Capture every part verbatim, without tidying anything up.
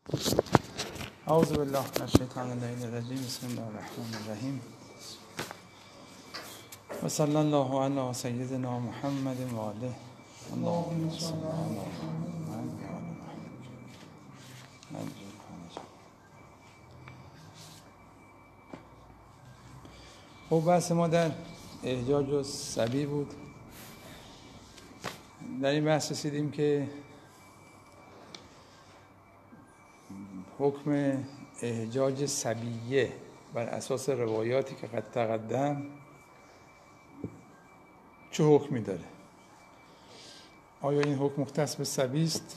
اعوذ بالله من الشیطان الرجیم. بسم الله الرحمن الرحیم و صلی الله علی سیدنا محمد و آله. اللهم صل علی محمد و آل محمد. خب بحث ما در احجاج و صبی بود. در این بحث رسیدیم که حکم احجاج صبیه بر اساس روایاتی که قد تقدم چه حکمی داره؟ آیا این حکم مختص به صبی است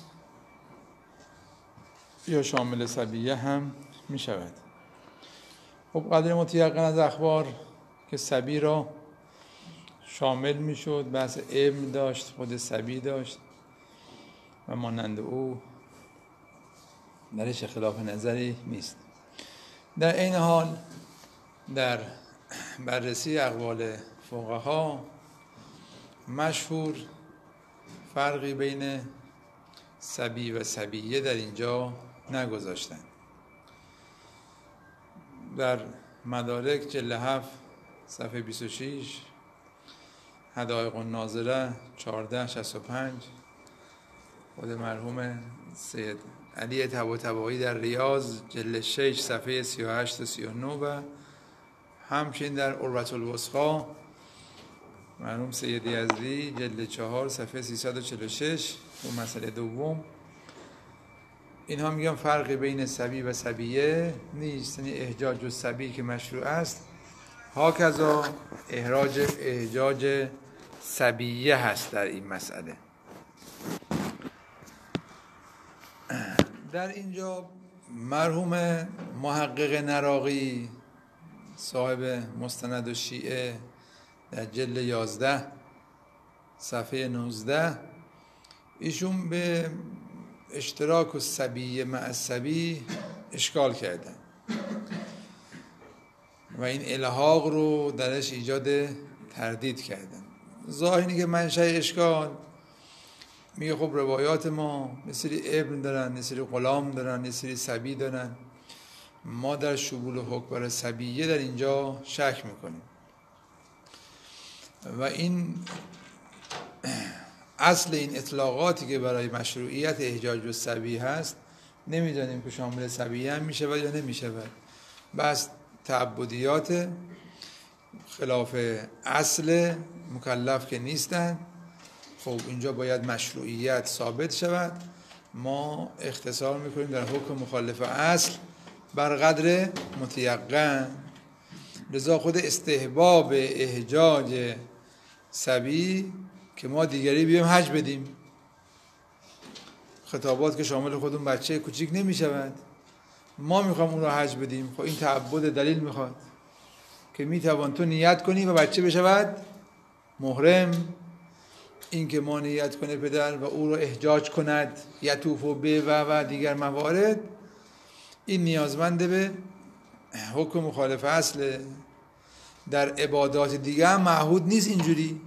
یا شامل صبیه هم می شود؟ خب قدر متیقن از اخبار که صبی را شامل می شد، بحث ابن داشت، خود صبی داشت و مانند او درش خلاف نظری نیست. در این حال در بررسی اقوال فقها مشهور فرقی بین صبی و صبیه در اینجا نگذاشتند. در مدارک جلد هفت صفحه بیست و شش، حدائق الناظره چهارده شصت و پنج، خود مرحوم سید علی طباطبایی در ریاض جلد شش صفحه سی و هشت تا سی و نه و همچنین در عروة الوثقی مرحوم سید یزدی جلد چهار صفحه سیصد و چهل و شش و مسئله دوم، اینها میگن فرقی بین صبی و صبیه نیست، یعنی احجاج و صبی که مشروع است هاکذا احراج احجاج صبیه هست در این مسئله. در اینجا مرحوم محقق نراقی صاحب مستند و شیعه در جلد یازده صفحه نوزده ایشون به اشتراک و صبیه مع صبی اشکال کردن و این الحاق رو درش ایجاد تردید کردن. ظاهری که منشأ اشکال میگه خب روایات ما یه سری ابن دارن، یه سری غلام دارن، یه سری صبی دارن، ما در شمول حکم بر صبیه در اینجا شک میکنیم و این اصل این اطلاقاتی که برای مشروعیت احجاج و صبی هست نمیدانیم که شامل صبیه هم میشود یا نمیشود. بس تعبدیات خلاف اصل مکلف که نیستن، خب اینجا باید مشروعیت ثابت شود. ما اختصار میکنیم در حکم مخالف اصل بر قدر متیقن. لذا خود استحباب احجاج صبی که ما دیگری بیایم حج بدیم، خطابات که شامل خودمون بچه کوچیک نمیشود، ما میخوام اون رو حج بدیم، خب این تعبد دلیل میخواد که میتوان تو نیت کنی و بچه بشود محرم. این که ما نیت کنه پدر و او رو احجاج کند یطوف و به و و دیگر موارد، این نیازمنده به حکم مخالف اصل. در عبادات دیگه هم معهود نیست اینجوری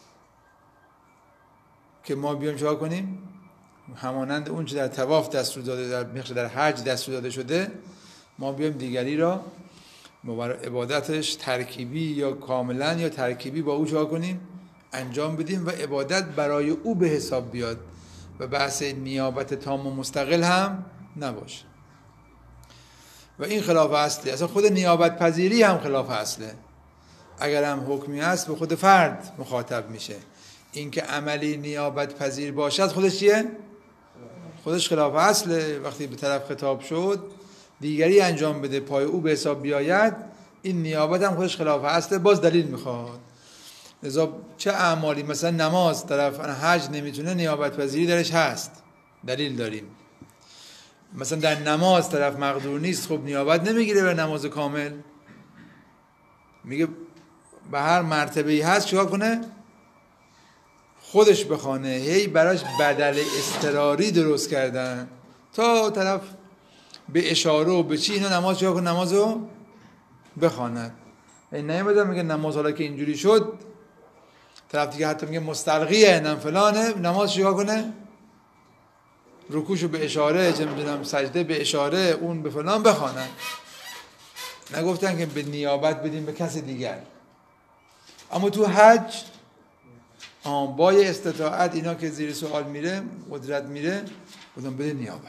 که ما بیام چهار کنیم همانند اون چه در طواف دستور داده، در مخشر در حج دستور داده شده، ما بیام دیگری را عبادتش ترکیبی یا کاملا یا ترکیبی با او چهار کنیم انجام بدیم و عبادت برای او به حساب بیاد و بحث نیابت تام و مستقل هم نباشه. و این خلاف اصله. اصلا خود نیابت پذیری هم خلاف اصله. اگر هم حکمی هست به خود فرد مخاطب میشه. این که عملی نیابت پذیر باشد خودش چیه؟ خودش خلاف اصله. وقتی به طرف خطاب شد دیگری انجام بده پای او به حساب بیاید، این نیابت هم خودش خلاف اصله، باز دلیل میخواد. لذا چه اعمالی مثلا نماز طرف حج نمیتونه نیابت پذیری درش هست، دلیل داریم. مثلا در نماز طرف مقدور نیست، خب نیابت نمیگیره به نماز کامل، میگه به هر مرتبه‌ای هست چیکار کنه؟ خودش بخونه. هی براش بدل اضطراری درست کردن تا طرف به اشاره و به چی اینا نماز چیکار کنه؟ نمازو بخواند. این نمیدونم میگه نماز حالا که اینجوری شد، طرف دیگه حتی میگه مستلقیه نم فلانه، نماز چیکار کنه؟ رکوعشو به اشاره، چه میدونم سجده به اشاره، اون به فلان بخوانن. نگفتن که به نیابت بدیم به کس دیگر. اما تو حج با استطاعت اینا که زیر سوال میره، قدرت میره، بودن بده نیابت.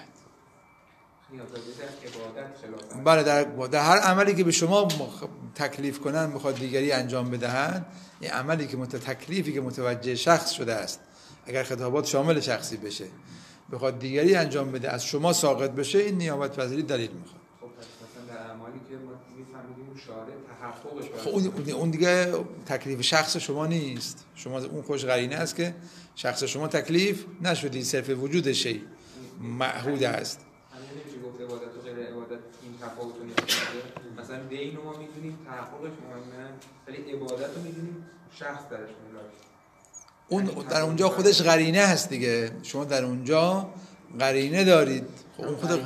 بله، در, در هر عملی که به شما تکلیف کنن میخواد دیگری انجام بدهند، این عملی که مت تکلیفی که متوجه شخص شده است، اگر خطابات شامل شخصی بشه بخواد دیگری انجام بده از شما ساقط بشه، این نیابت پذیری دلیل میخواد. خب مثلا در اعمالی که ما میفهمیم شارع تحققش، خب اون اون دیگه تکلیف شخص شما نیست. شما اون خوش قرینه است که شخص شما تکلیف نشدی، صرف وجود شی معهود است. همین نمیشه گفت عبادت و غیر عبادت این تفاوت رو نمیشه. مثلا دین رو ما میدونیم تحققش مهمه، ولی عبادت رو میدونیم شخص درش مهمه. اون در اونجا خودش قرینه هست دیگه. شما در اونجا قرینه دارید. خب اون خود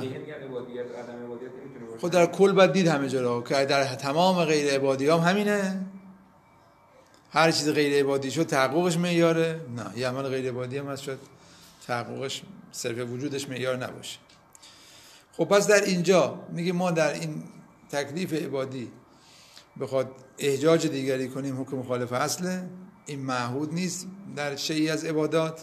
خود در کل باید دید همه جا که در تمام غیر عبادی هم همینه. هر چیز غیر عبادی شد تحققش معیاره؟ نه. یه عمل غیر عبادی هم هست شد تحققش صرف وجودش معیار نباشه. خب پس در اینجا میگه ما در این تکلیف عبادی بخواد احجاج دیگری کنیم حکم مخالف اصله، این معهود نیست در شیئی از عبادات.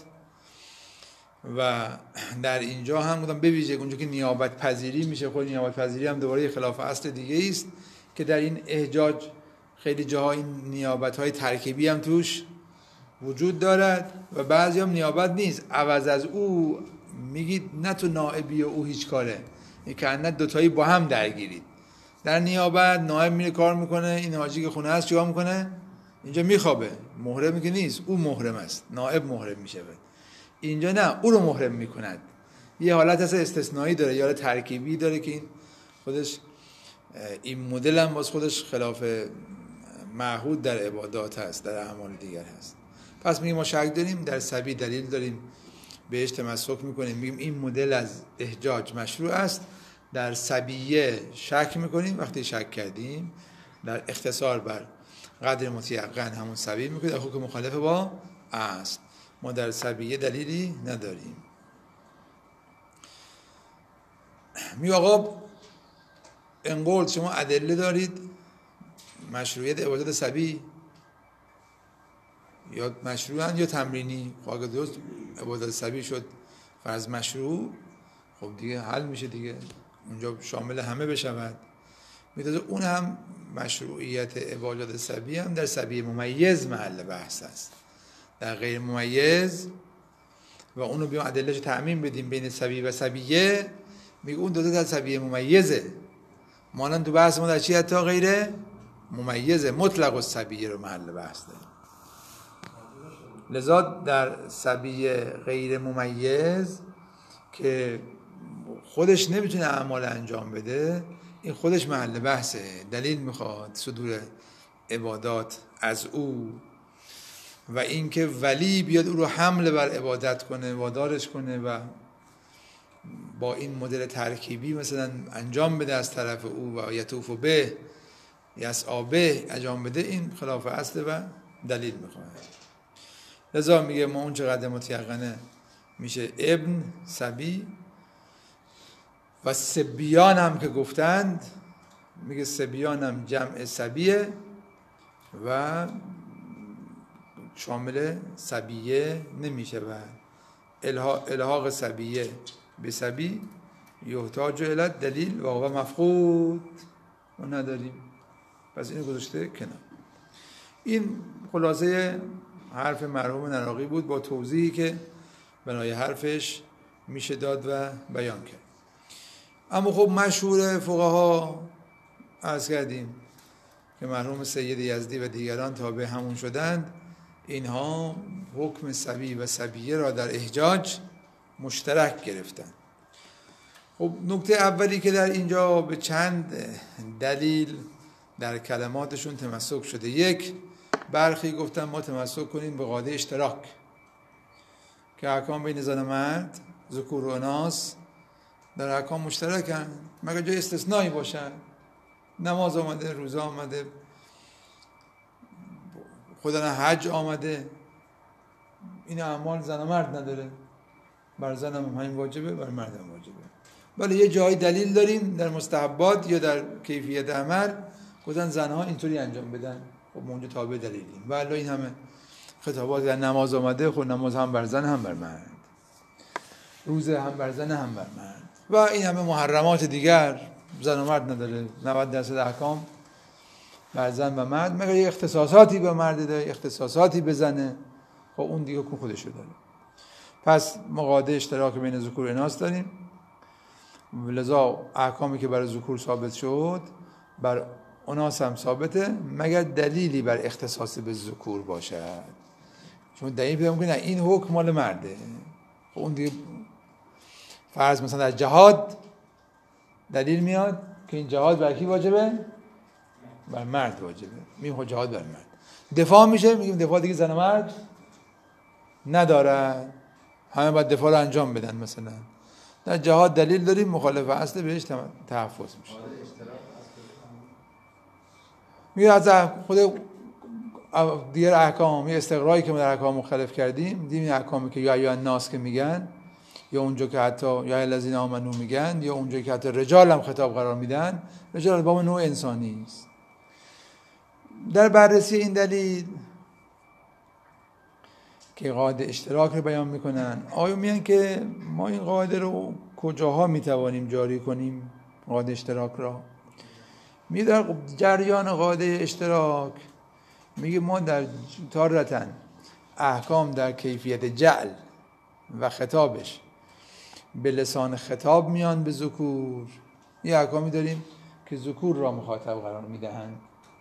و در اینجا هم بودم بویژه اونجا که نیابت پذیری میشه، خود نیابت پذیری هم دوباره خلاف اصل دیگه است که در این احجاج خیلی جاها این نیابت های ترکیبی هم توش وجود دارد و بعضی هم نیابت نیست، عوض از او میگید نه تو نائبی و او هیچ کاره، این که نه دوتایی با هم درگیرید. در نیابت نائب میره کار میکنه، این حاجی که خونه هست چیکار میکنه؟ اینجا میخوابه، محرم که نیست، او محرم است، نائب محرم میشه. اینجا نه، او رو محرم میکند. یه حالت اصلا استثنایی داره، یا ترکیبی داره که این خودش این مدل هم باز خودش خلاف معهود در عبادات هست، در اعمال دیگر هست. پس میگیم ما شک داریم، در سبی دلیل داریم بهش تمسک میکنیم، میگیم این مدل از احجاج مشروع است. در سبیه شک میکنیم، وقتی شک کردیم در اختصار بر قدر متیقن همون سبیه میکنیم، در حکم مخالف با است. ما در سبیه دلیلی نداریم. می آقا انقول شما ادله دارید مشروعیت عبادت سبی یا مشروعن یا تمرینی؟ خب اگه درست عبادت سبی شد فرض مشروع، خب دیگه حل میشه دیگه، اونجا شامل همه بشود. میتونه اون هم مشروعیت عبادت سبی هم در سبی ممیز محل بحث است. در غیر ممیز و اونو بیام ادلهش تعمیم بدیم بین سبی و سبیه، میگه اون دو تا در سبیه ممیزه. مانند تو بحث ما در چی حتی غیر ممیزه، مطلق السبیه رو محل بحث داریم. لذا در سبیه غیر ممیز که خودش نمیتونه اعمال انجام بده، این خودش محل بحثه، دلیل میخواد صدور عبادات از او و اینکه ولی بیاد او رو حمل بر عبادت کنه، وادارش کنه و با این مدل ترکیبی مثلا انجام بده از طرف او و یطوف به یسعی به انجام بده، این خلاف اصل و دلیل میخواد. لذا میگه ما اون چقدر متیقنه میشه ابن سبی. و سبیان هم که گفتند، میگه سبیان هم جمع سبیه و شامل سبیه نمیشه و الحاق سبیه به سبی یحتاج الی دلیل و هو مفقود، ما نداریم، پس اینو گذاشته کنار. این خلاصه حرف مرحوم نراقی بود با توضیحی که بنای حرفش میشه داد و بیان کرد. اما خب مشهور فقها عرض کردیم که مرحوم سید یزدی و دیگران تابع همون شدند، اینها حکم سبی و سبیه را در احجاج مشترک گرفتند. خب نکته اولی که در اینجا به چند دلیل در کلماتشون تمسک شده. یک، برخی گفتن ما تمسک کنیم به قاعده اشتراک که احکام بین زن و مرد، ذکور و اناث در احکام مشترکن مگر جای استثنایی باشن. نماز آمده، روزه آمده، خدا حج آمده، این اعمال زن و مرد نداره. بر زن هم همین واجبه، بر مرد هم واجبه. ولی یه جایی دلیل داریم در مستحبات یا در کیفیت عمل گفتن زنها اینطوری انجام بدن، خب اونجا تابع دلیلیم. ولی این همه خطابات در نماز آمده، خب نماز هم بر زن هم بر مرد، روزه هم بر زن هم بر مرد، و این همه محرمات دیگر زن و مرد نداره. نود درصد احکام بر زن و مرد، مگر یه اختصاصاتی به مرد داره، اختصاصاتی به زنه، خب اون دیگه حکم خودشو داره. پس مقاده اشتراک بین ذکور و اناث داریم، لذا احکامی که برای ذکور ثابت شد بر اناث هم ثابته، مگر دلیلی بر اختصاص به ذکور باشد. چون دلیل پیدا می‌کنه این حکم مال مرده، خب اون دیگه فرض مثلا در جهاد دلیل میاد که این جهاد بر کی واجبه؟ بر مرد واجبه، میگیم جهاد بر مرد. دفاع میشه، میگیم دفاع دیگه زن و مرد نداره، همه باید دفاع رو انجام بدن. مثلا در جهاد دلیل داریم، مخالف اصل بهش تحفظ میشه. میگه از خود دیگر احکام، یه استقرایی که ما در احکام مختلف کردیم، دیدیم این احکامی که یا یا الناس که میگن، یا اونجا که حتی یا الذین آمنو میگن، یا اونجا که حتی رجال هم خطاب قرار میدن، رجال باب نوع انسانی است. در بررسی این دلیل که قاعده اشتراک رو بیان میکنن، آیا میگن که ما این قاعده رو کجاها میتوانیم جاری کنیم؟ قاعده اشتراک را میگه در جریان قاعده اشتراک، میگه ما در تارتن احکام در کیفیت جعل و خطابش به لسان خطاب میان به ذکور. یه احکامی داریم که ذکور را مخاطب قرار میدهند،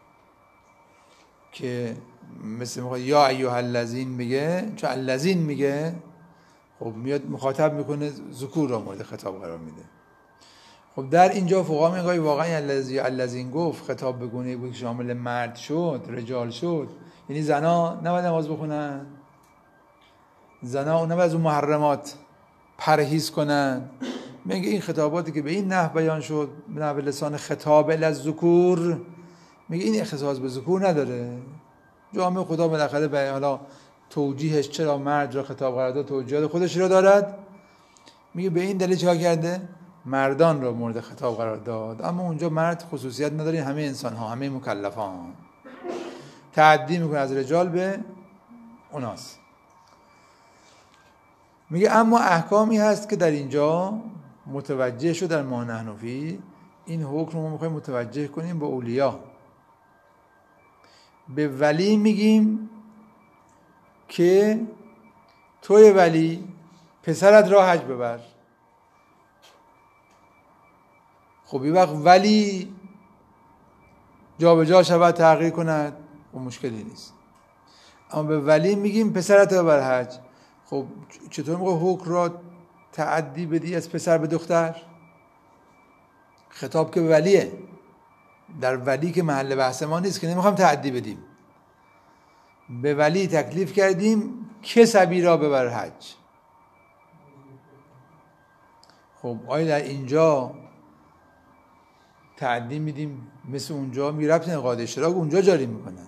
که مثل میخواد یا ایها الذین میگه، چون الذین میگه خب میاد مخاطب میکنه ذکور را مورد خطاب قرار میده. خب در اینجا فقها میگه واقعا الذی الذین گفت خطاب به گونه‌ای بود که شامل مرد شد، رجال شد، یعنی زنا نباید نماز بخونن، زنا نباید از اون محرمات پرهیز کنن. میگه این خطاباتی که به این نحو بیان شد، به نحو لسان خطاب الذکور، میگه این اختصاص به ذکور نداره. جامعه خدا بالاخره به حالا توجیهش چرا مرد را خطاب قرار داد، توجیهات خودش را دارد. میگه به این دلیل چیکار کرده؟ مردان را مورد خطاب قرار داد، اما اونجا مرد خصوصیت نداره، همه انسان ها، همه مکلفان. تعدی میکنه از رجال به اناس. میگه اما احکامی هست که در اینجا متوجه شد در ما نحن فیه، این حکم رو میخوایم متوجه کنیم به اولیا. به ولی میگیم که توی ولی پسرت را حج ببر. خب یه وقت ولی جا به جا شود، تغییر کند، و مشکلی نیست. اما به ولی میگیم پسرت را بر حج. خب چطور موقع حکم را تعدی بدی از پسر به دختر؟ خطاب که به ولیه، در ولی که محل بحث ما نیست، که نمیخوام تعدی بدیم. به ولی تکلیف کردیم که صبی را ببر حج. خب آیا در اینجا تعدی میدیم مثل اونجا؟ میرفتن قاعده اشتراک اونجا جاری میکنن.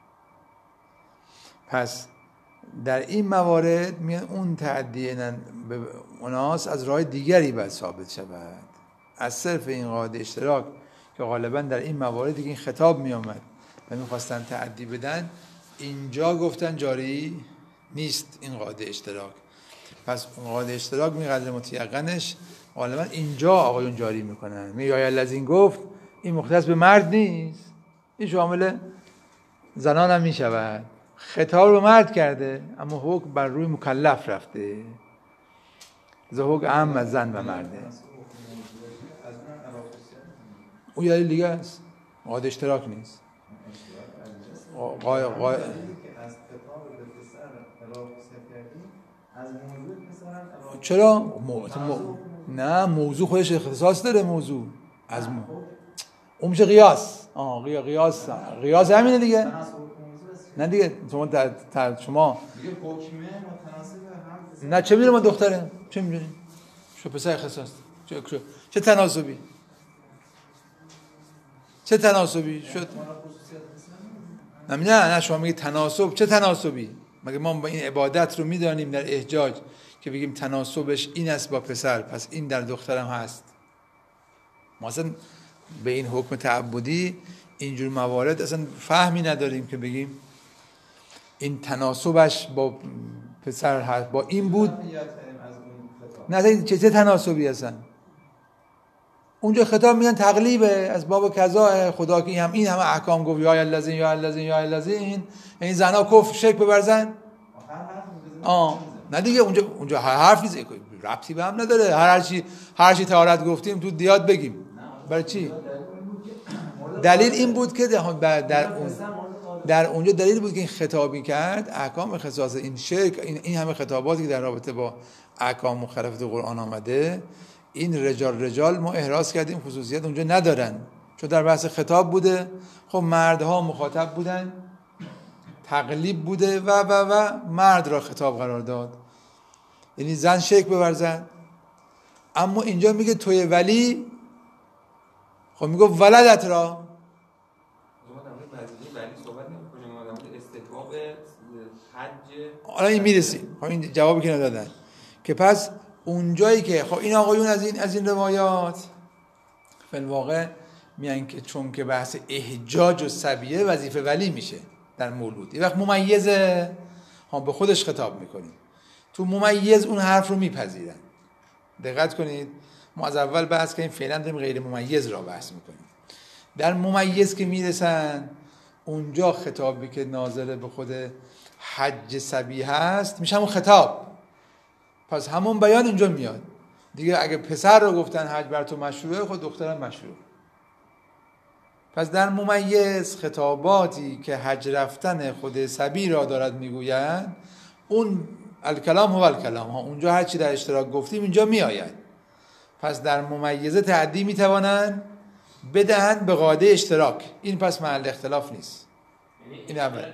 پس در این موارد میان اون تعدی به اناس از راه دیگری باید ثابت شود، از صرف این قاعده اشتراک که غالبا در این موارد که این خطاب میامد و میخواستن تعدی بدن، اینجا گفتن جاری نیست این قاعده اشتراک. پس قاعده اشتراک میقدر متیقنش غالبا اینجا آقایون جاری میکنن. میگه یا الذین گفت این مختص به مرد نیست، این شامل زنان هم میشود. خطاب رو مرد کرده اما حکم بر روی مکلف رفته، زه حکم عام از زن و مرده. اون یه دیگه است، قاعده اشتراک نیست. قای قای چرا؟ مو... مو... نه موضوع خودش اختصاص داره. موضوع از مو... اون میشه قیاس. آه قیاس قیاس همینه دیگه. نه دیگه شما در, در شما دیگه حکمه متناسب هم. نه چه میدونم دختره چه میدونی شو پسر اختصاص چه چه, چه تناسبی چه تناسبی شد؟ نه نه نه شما میگی تناسب، چه تناسبی؟ مگه ما با این عبادت رو میدانیم در احجاج که بگیم تناسبش این است با پسر، پس این در دخترم هست. ما اصلا به این حکم تعبدی اینجور موارد اصلا فهمی نداریم که بگیم این تناسبش با پسر هست، با این بود. نه چه تناسبی هستن اونجا خطاب میگن تقلیبه از باب کذا، خدا که هم این همه احکام گفت یا الذین یا الذین یا الذین، یعنی زنا کفر شک ببرزن. آه نه دیگه اونجا اونجا هر حرفی ربطی به هم نداره، هر چی هر چی طهارت گفتیم تو دیات بگیم. برای چی؟ دلیل این بود که در اون در اونجا دلیل بود که این خطابی کرد احکام خصاص این شرک، این, این همه خطاباتی که در رابطه با احکام مختلف قرآن آمده، این رجال رجال ما احراز کردیم خصوصیت اونجا ندارن، چون در بحث خطاب بوده. خب مردها مخاطب بودن، تقلیب بوده و و و مرد را خطاب قرار داد، یعنی زن شک بورزد. اما اینجا میگه توی ولی، خب میگه ولدت را، حالا این میرسیم. خب این جوابی که ندادن که پس اونجایی که خب این آقایون از این از این روایات فی الواقع میگن که چون که بحث احجاج و سبیه وظیفه ولی میشه در مولود، یه وقت ممیزه ها به خودش خطاب میکنیم، تو ممیز اون حرف رو میپذیرن. دقت کنید ما از اول بحث کردیم، فعلا داریم غیر ممیز را بحث میکنیم. در ممیز که میرسن اونجا خطابی که ناظر به خود حج سبیه هست میشه همون خطاب، پس همون بیان اینجا میاد دیگه. اگه پسر رو گفتن حج بر تو مشروعه، خود دخترم مشروع. پس در ممیز خطاباتی که حج رفتن خود سبی را دارد میگویند، اون الکلام هو الکلام ها، اونجا هر چی در اشتراک گفتیم اینجا میآید. پس در ممیزه تعدی میتوانند بدهند به قاعده اشتراک، این پس محل اختلاف نیست. این اول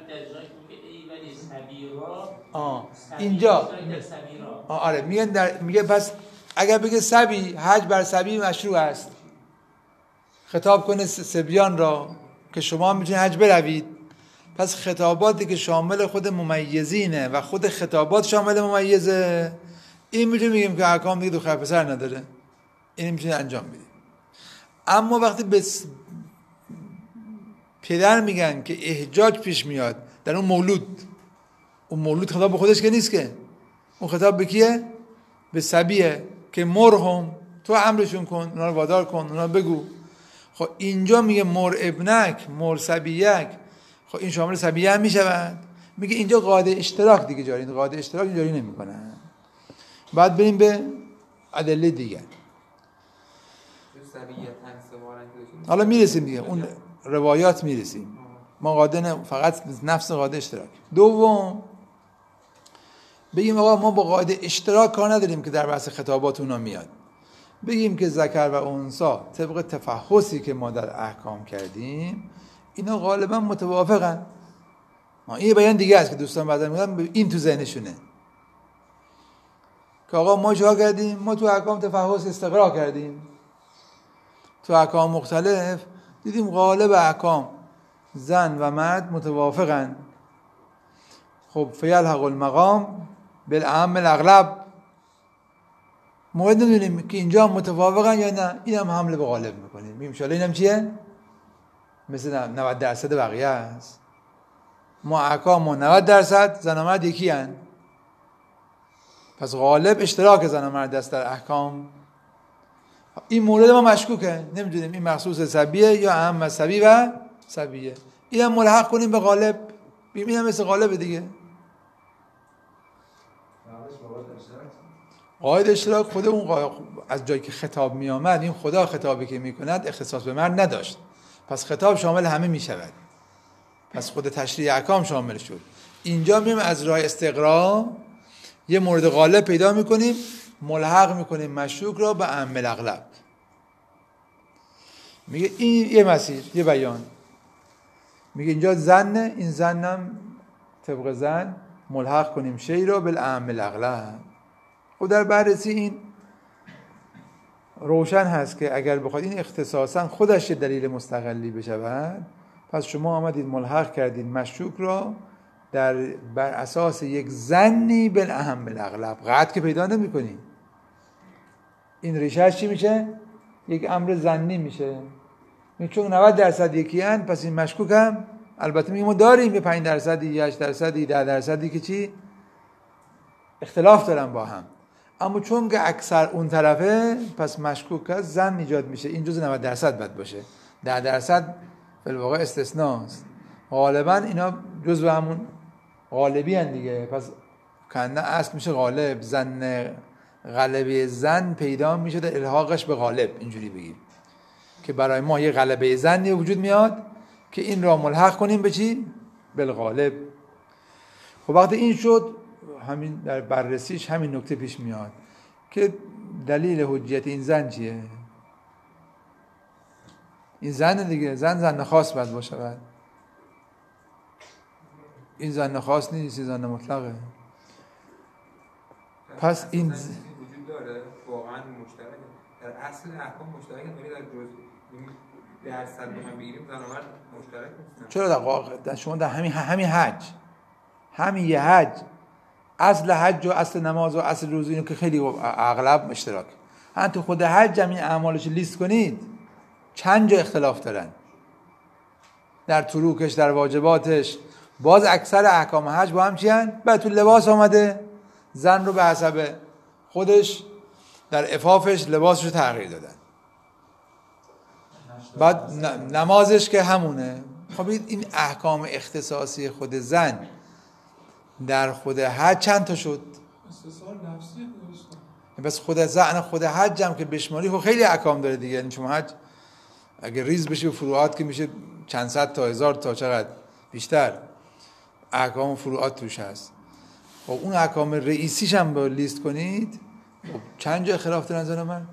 آه اینجا آه آره میگن در میگه پس اگر بگه سبی، حج بر سبی مشروع است، خطاب کنه سبیان را که شما میتونید حج بروید، پس خطاباتی که شامل خود ممیزینه و خود خطابات شامل ممیزه، این میتونیم بگیم که احکام دیگه دختر پسر نداره، این میتونید انجام بدید. اما وقتی به پدر میگن که احجاج پیش میاد در اون مولود، اون مولود خطاب به خودش که نیست، که اون خطاب به کیه؟ به سبیه که مرهم، تو امرشون کن، اونا رو وادار کن، اونا رو بگو. خب اینجا میگه مر ابنک، مر سبیک، خب این شامل سبیه هم میشود. میگه اینجا قاعده اشتراک دیگه جاری، قاعده اشتراک جاری نمیکنن. بعد بریم به ادله دیگه، حالا میرسیم دیگه اون روایات میرسیم. ما قاعده نه، فقط نفس قاعده اشتراک. دوم بگیم آقا ما با قاعده اشتراک کار نداریم که در بحث خطابات اونا میاد، بگیم که ذکر و انثی طبق تفحصی که ما در احکام کردیم اینا غالبا متوافقن. این بیان دیگه است که دوستان بعدا میگن این تو ذهنشونه که آقا ما چیکار کردیم؟ ما تو احکام تفحص استقرا کردیم، تو احکام مختلف دیدیم غالب احکام زن و مرد متوافقن. خب فیلحق المقام بالاعم الاغلب، ما نمیدونیم که اینجا متوافقن یا نه، این هم حمله به غالب میکنیم. میگیم ان اینم چیه؟ مثل نود درصد بقیه است. ما احکام ما نود درصد، زن و مرد یکی هن، پس غالب اشتراک زن و مرد است در احکام. این مورد ما مشکوکه، نمیدونیم این مخصوص سبیه یا اهم سبی و سبیه. این هم ملحق کنیم به غالب، این هم مثل غالب دیگه. قاعده اشتراک خود اون قا... از جایی که خطاب می آمد، این خدا خطابی که می کند اختصاص به مرد نداشت، پس خطاب شامل همه می شود، پس خود تشریع احکام شامل شد. اینجا مییم از راه استقرا یه مورد غالب پیدا می کنیم، ملحق می کنیم مشکوک را به اعم الاغلب. میگه این یه مسیر، یه بیان. میگه اینجا زن، این زنم طبق زن ملحق کنیم شی را به اعم الاغلب. و در بررسی این روشن هست که اگر بخواد این اختصاصا خودش دلیل مستقلی بشود، پس شما آمدید ملحق کردید مشکوک را در بر اساس یک ظنی بالاهم بالاغلب قطع که پیدا نمی‌کنی. این ریشه‌اش چی میشه؟ یک امر ظنی میشه. چون نود درصد یکی ان، پس این مشکوک هم البته میگیم ما داریم یه پنج درصدی، هشت درصدی، ده درصدی که چی اختلاف دارن با هم، اما چون که اکثر اون طرفه پس مشکوک است، ظن ایجاد میشه. این جزء نود درصد باید باشه، ده درصد فی الواقع استثناست. غالبا اینا جزء همون غالبی ان دیگه، پس کنه اصل میشه غالب. ظن غلبه ظن پیدا میشه در الحاقش به غالب، اینجوری بگیم که برای ما یه غلبه ظنی وجود میاد که این را ملحق کنیم به چی؟ بالغالب. خب وقتی این شد، همین در بررسیش همین نکته پیش میاد که دلیل حجیت این ظن چیه؟ این ظن دیگه، ظن ظن خاص باید باشه. باید این ظن خاص نیست، ظن مطلقه. پس این وجود داره واقعا مشترک در اصل احکام مشترک، ولی در جزء درصد رو هم بگیریم بنابراین مشترک نیست. چرا در واقع شما در همین همین حج، همین یه حج، اصل حج و اصل نماز و اصل روزه اینو که خیلی اغلب اشتراک. هم تو خود حج همین اعمالش لیست کنید چند جا اختلاف دارن، در تروکش، در واجباتش. باز اکثر احکام حج با هم چی هن؟ بعد تو لباس آمده زن رو به حسب خودش در عفافش لباسش رو تغییر دادن. بعد نمازش که همونه. خب این احکام اختصاصی خود زن در خود حج چند تا شد؟ استثار نفسی درست. بس خود زن خود حج هم که بشماری خب خیلی احکام داره دیگه. یعنی شما حج اگه ریز بشه و فروعات که میشه چند صد تا هزار تا، چقدر بیشتر احکام و فروعات توش هست. خب اون احکام رئیسیش هم با لیست کنید، خب چند جا خلاف دارن زن و مرد؟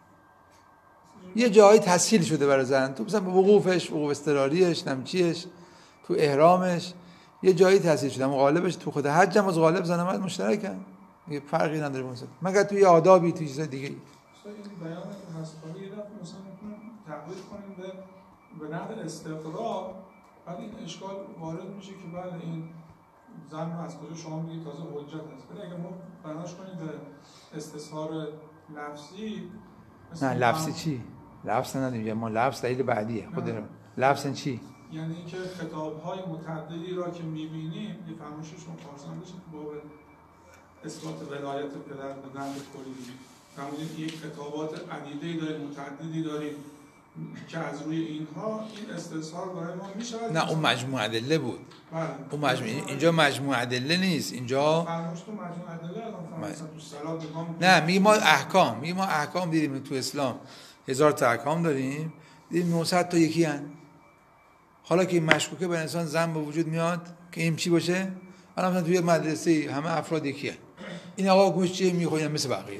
یه جایی تسهیل شده برای زن، تو مثلا وقوفش، وقوف اضطراریش، نمچیش، تو احرامش یه جایی تسهیل شده، اما غالبش تو خود حج هم از غالب زن و مرد مشترکن، یه فرقی نداره مثلا، مگر توی آدابی توی چیز دیگه. مثلا این بیان مسئله یه دفعه مثلا میتونیم تقویل کنیم به به نحو استقرار، بعد این اشکال وارد میشه که بله این زن رو از کجا شما میگید تازه حجت هست. ولی اگه ما بناش کنیم به استظهار لفظی، نه لفظی چی؟ لفظ نداریم، ما لفظ دلیل بعدیه. خود لفظ چی؟ یعنی اینکه خطاب‌های متعددی را که می‌بینیم، یه فرمایششون پارسان بشه که باب اثبات ولایت پدر به نحو کلی فرمودید یک خطابات عدیده‌ای داریم، متعددی داریم که از روی اینها این استظهار برای ما می‌شود. نه اون مجموع ادله بود. بله. اون مجموع اینجا مجموع ادله نیست. اینجا فرمایش تو مجموع ادله الان مثلا تو صلات میگم. نه میگیم ما احکام، میگیم ما احکام دیدیم تو اسلام هزار تا احکام داریم، دیدیم نهصد تا یکی ان. حالا که این مشکوکه به انسان زن به وجود میاد که این چی باشه؟ الان مثلا توی مدرسه همه افراد یکی ان. این آقا گوش چیه میخواد مثل بقیه.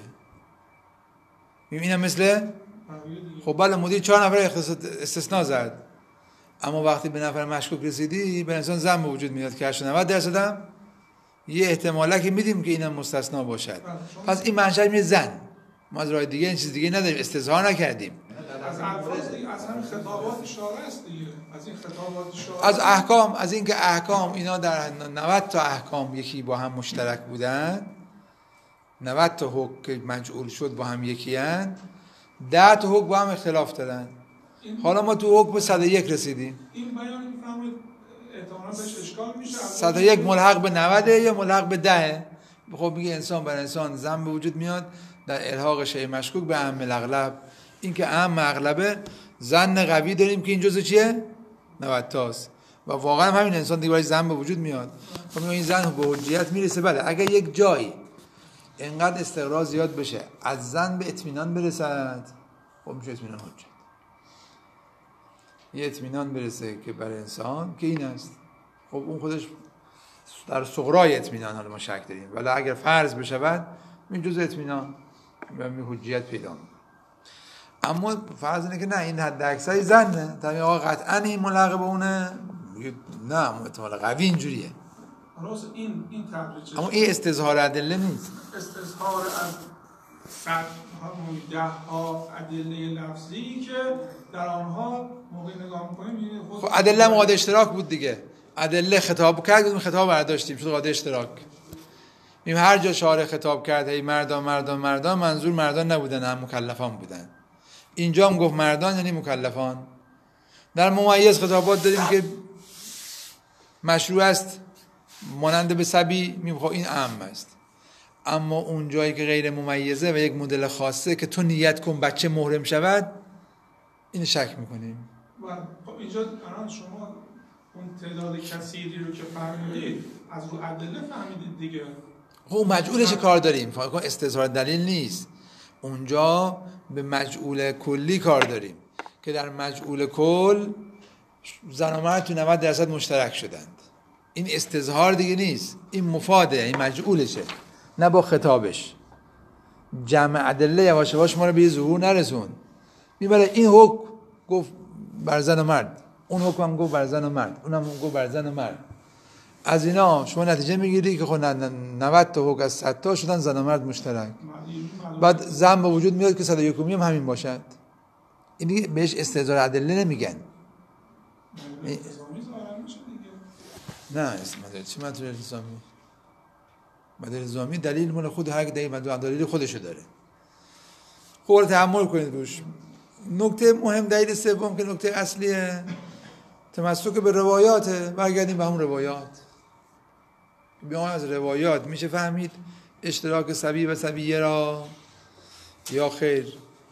میگیم اینم مثل خب بله مدیر چهار نفر استثناء زد، اما وقتی به نفر مشکوک رسیدی به انسان زن به وجود میاد که هشتاد نود درصد هم یه احتماله که میدیم که اینم مستثنا باشد. پس این منشأ میشه زن. ما از راه دیگه این چیز دیگه نداریم، استظهار نکردیم. از الفاظ دیگه، از همین خطابات شارع است دیگه. از این خطابات شارع، از احکام، از اینکه احکام اینا در نود تا احکام یکی با هم مشترک بودن، نود تا حکم که مجعول شد با هم یکی اند، ده تا حکم با هم اختلاف دادن. حالا ما تو حکم صد و یک رسیدیم. این بیان میفهمید احتمالاً بهش اشکال میشه. صد و یک ملحق به نود یا ملحق به ده. خب میگه انسان بر انسان زن به وجود میاد در الحاق شیء مشکوک به اهم الاغلب. این که اهم اغلبه زن قوی داریم که این جزء چیه؟ نود تاست و واقعا همین انسان دیگه برای زن به وجود میاد. خب این زن به حجیت میرسه. بله اگر یک جایی اینقدر استقرار زیاد بشه از زن به اطمینان برسد، خب میشه اطمینان حجت. یه اطمینان برسه که برای انسان که این است، خب اون خودش در صغرای اطمینان حالا ما شک داریم، ولی اگر فرض بشود این جزء اطمینان به حجیت پیدا میکنه. اما فرض اینه که نه این حد اکثری زنه، تا آقا قطعا این ملحق به اونه، نه احتمال قوی اینجوریه. این این تبریج اما این استظهار ادله نیست. استظهار از صد ها ده ها ادله لفظی که در آنها موقع نگاه می‌کنیم خب ادله مواد اشتراک بود دیگه. ادله خطاب کرد، گفتیم خطاب برداشتیم، شد قاعده اشتراک. این هر جا شارع خطاب کرد هی مردان مردان مردان، منظور مردان نبودن، هم مکلفان بودن. اینجا هم گفت مردان یعنی مکلفان. در ممیز خطابات داریم که مشروع است مانند به صبی، میگه این عام است. اما اون جایی که غیر ممیزه و یک مدل خاصه که تو نیت کن بچه محرم شود، این شک میکنیم. خب اینجا الان شما اون تعداد کثیری رو که فهمیدید از رو ادله فهمیدید دیگه. خب مجعولش کار داریم، فقط استظهار دلیل نیست. اونجا به مجعول کلی کار داریم که در مجعول کل زن و مرد تو نود درصد مشترک شدند. این استظهار دیگه نیست، این مفاده، این مجعولشه، نه با خطابش. جمع ادله یواش یواش ما رو به ظهور نرسون. میبره این حکم گفت بر زن و مرد، اون حکم هم گفت بر زن و مرد، اونم گفت بر زن و مرد. از اینا شما نتیجه میگیری که خب نود تا حکم از صد تا شدن زن و مرد مشترک. بعد زن به وجود میاد که صد و یکمی هم همین باشد. این دیگه بهش استظهار ادله نمیگن. نه اسم مدل چی مدل الزامی؟ مدل الزامی دلیل مال خود هر کی دلیل خودشو داره. خب تحمل کنید روش. نکته مهم دلیل سوم که نکته اصلیه، تمسک به روایاته. برگردیم به همون روایات. بیان از روایات میشه فهمید اشتراک صبی و صبیه را یا خیر.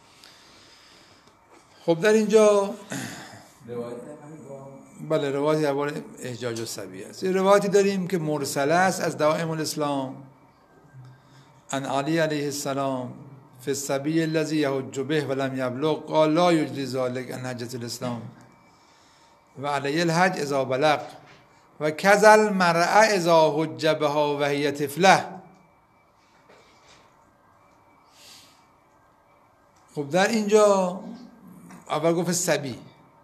خب در اینجا روایت بله روایتی درباره احجاج الصبی است. یه روایتی داریم که مرسل است از دائم الاسلام عن علی علیه السلام فی الصبی الذی یحج به ولم یبلغ قال لا یجزی ذلک عن حجة الاسلام و علی الحج اذا بلغ و کذا المرأة اذا حج بها و هی طفله. خب در اینجا اول گفت صبی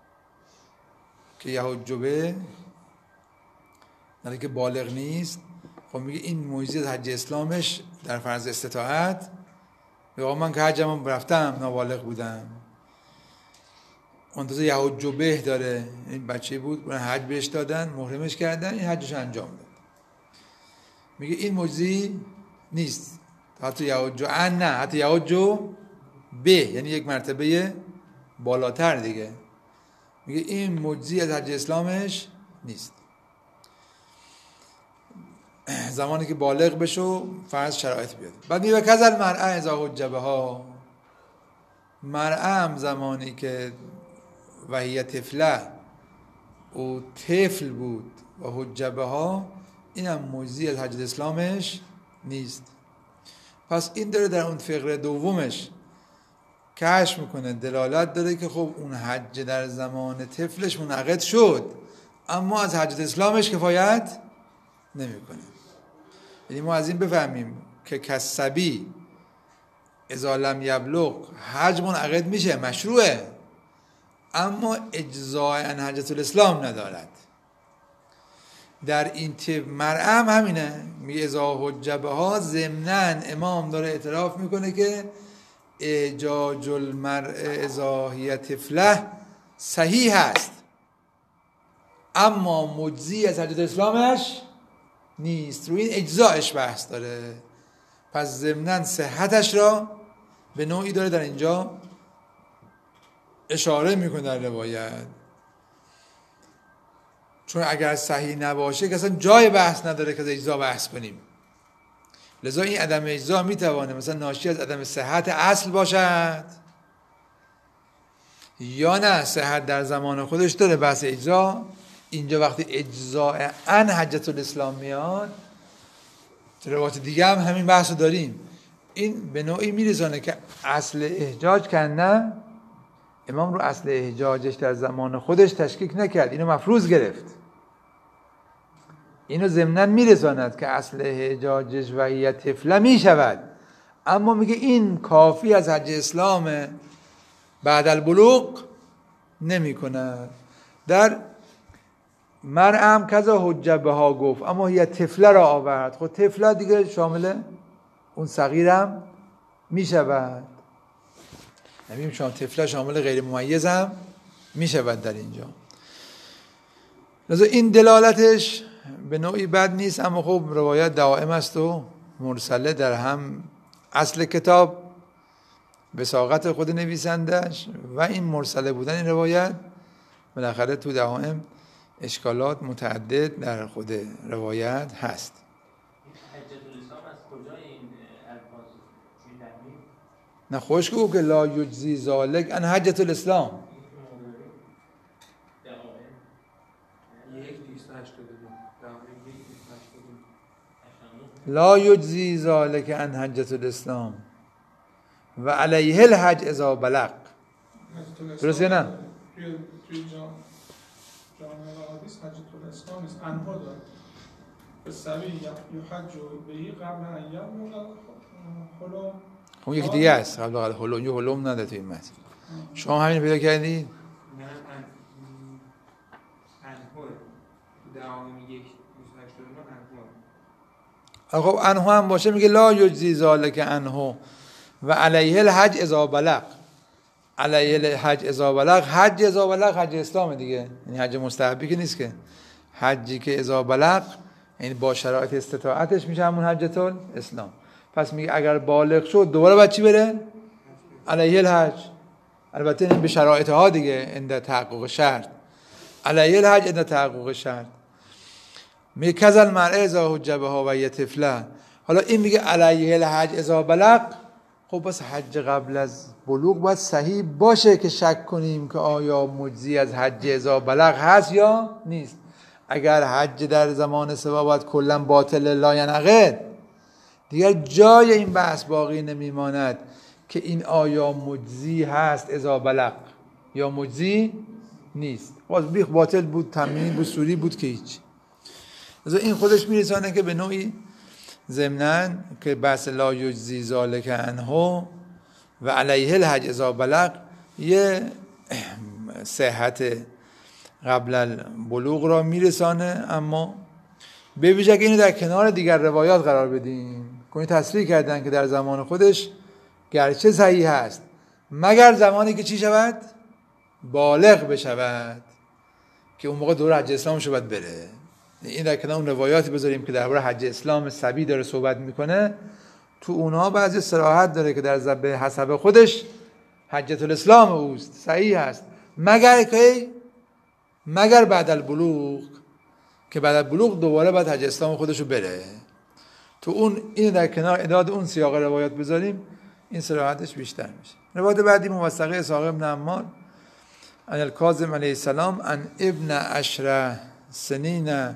که یحج به، یعنی که بالغ نیست. خب میگه این موجزه حج اسلامش در فرض استطاعت، یا من که حجم رفتم نابالغ بودم، اون تازه یحج به داره، این بچه بود برای حج بهش دادن، محرمش کردن، این حجش انجام داد. میگه این موجزه نیست، حتی یحج ان نه، حتی یحج به، یعنی یک مرتبه بالاتر دیگه. میگه این مجزی از حج اسلامش نیست. زمانی که بالغ بشو فرض شرایط بیاد. بعد میگه کذا المرأة اذا حج بها، مرأة هم زمانی که و هی طفله او طفل بود و حج بها، این هم مجزی از حج اسلامش نیست. پس این داره در اون فقره دومش کشف میکنه، دلالت داره که خب اون حج در زمان طفلش منعقد شد، اما از حج اسلامش کفایت نمیکنه. یعنی ما از این بفهمیم که کسبی اذا لم یبلغ حج منعقد میشه، مشروعه، اما اجزاء عن حجة الاسلام ندارد. در این تیپ مرأة هم همینه، میگه اذا حج بها، ضمناً امام داره اعتراف میکنه که احجاج المرء اذا هی طفله صحیح است، اما مجزی از حجة اسلامش نیست. روی این اجزایش بحث داره. پس ضمناً صحتش را به نوعی داره در اینجا اشاره میکنه در روایت، چون اگر صحیح نباشه که اصلا جای بحث نداره که از اجزا بحث کنیم. لذا این عدم اجزا میتوانه مثلا ناشی از عدم صحت اصل باشد، یا نه صحت در زمان خودش داره. بحث اجزا اینجا وقتی اجزاء عن حجة الاسلام میاد، روایت دیگه هم همین بحث رو داریم. این به نوعی میرسانه که اصل احجاج کنه، امام رو اصل احجاجش در زمان خودش تشکیک نکرد، اینو مفروض گرفت. اینو ضمناً میرساند که اصل احجاجش و هی طفله میشود، اما میگه این کافی از حج اسلام بعد البلوغ نمی کند. در مرأة هم کذا حج بها گفت، اما هی طفله را آورد. خب طفله دیگه شامل اون صغیر هم میشود. نبیم شما طفله شامل غیر ممیز هم میشود در اینجا. لذا این دلالتش به نوعی بد نیست، اما خب روایت دائم است و مرسله در هم اصل کتاب وثاقت خود نویسندش و این مرسله بودن این روایت بالاخره تو دائم اشکالات متعدد در خود روایت هست. نه خوش گفت که لا یجزی ذالک ان حجة الاسلام. لا یجزی ذالک ان حجة الاسلام و علیه الحج اذا بلغ. درسته نه؟ توی توی جامعه حدیث حجة الاسلام است، انها داره به سبی یحج بهی قبل ان یبلغ حلم. اون یکی دیگه است، قبل قبل حلم یه حلم نداره توی این متن. شما همین پیدا کردید؟ نه ان انها دعامی یک دوست خب انها هم باشه میگه لا یجزی ذالک انه و علیه الحج اذا بلغ. علیه الحج اذا بلغ، حج اذا بلغ حج اسلام دیگه، یعنی حج مستحبی که نیست که، حجی که اذا بلغ یعنی با شرایط استطاعتش میشه همون حجة الاسلام. پس میگه اگر بالغ شد دوباره باید چی بره؟ علیه الحج. البته این به شرایط ها دیگه، عند تحقق شرط. علیه الحج عند تحقق شرط. میگه کذل مرء اذا حج بها و طفله. حالا این میگه علیه الحج اذا بلغ، خب بس حج قبل از بلوغ باید صحیح باشه که شک کنیم که آیا مجزی از حج اذا بلغ هست یا نیست. اگر حج در زمان سبا باید کلا باطل لا ینعقد، دیگر جای این بحث باقی نمیماند که این آیا مجزی هست اذا بلغ یا مجزی نیست. باز بیخ باطل بود، تمرین بود، سوری بود که هیچ. از این خودش میرسانه که به نوعی ضمناً که بحث لا یجزی ذالک عنه و علیه الحج اذا بلغ یه صحت قبل البلوغ را میرسانه، اما به ویژه که اینو در کنار دیگر روایات قرار بدیم کنی تصریح کردن که در زمان خودش گرچه صحیح هست مگر زمانی که چی شود؟ بالغ بشود، که اون موقع دور حج اسلامش رو باید بره. این در کنار اون روایاتی بذاریم که درباره حج اسلام صبی داره صحبت میکنه، تو اونها بعضی صراحت داره که در زب حسب خودش حجة الاسلام اوست، صحیح هست، مگر که مگر بعد البلوغ، که بعد البلوغ دوباره بعد حج اسلام خودش رو بره. تو اون این در کنار اداد اون سیاق روایات بذاریم این صراحتش بیشتر میشه. روایت بعدی موثقه اسحاق بن عمار عن الکاظم علیه السلام عن ابن عشر سنین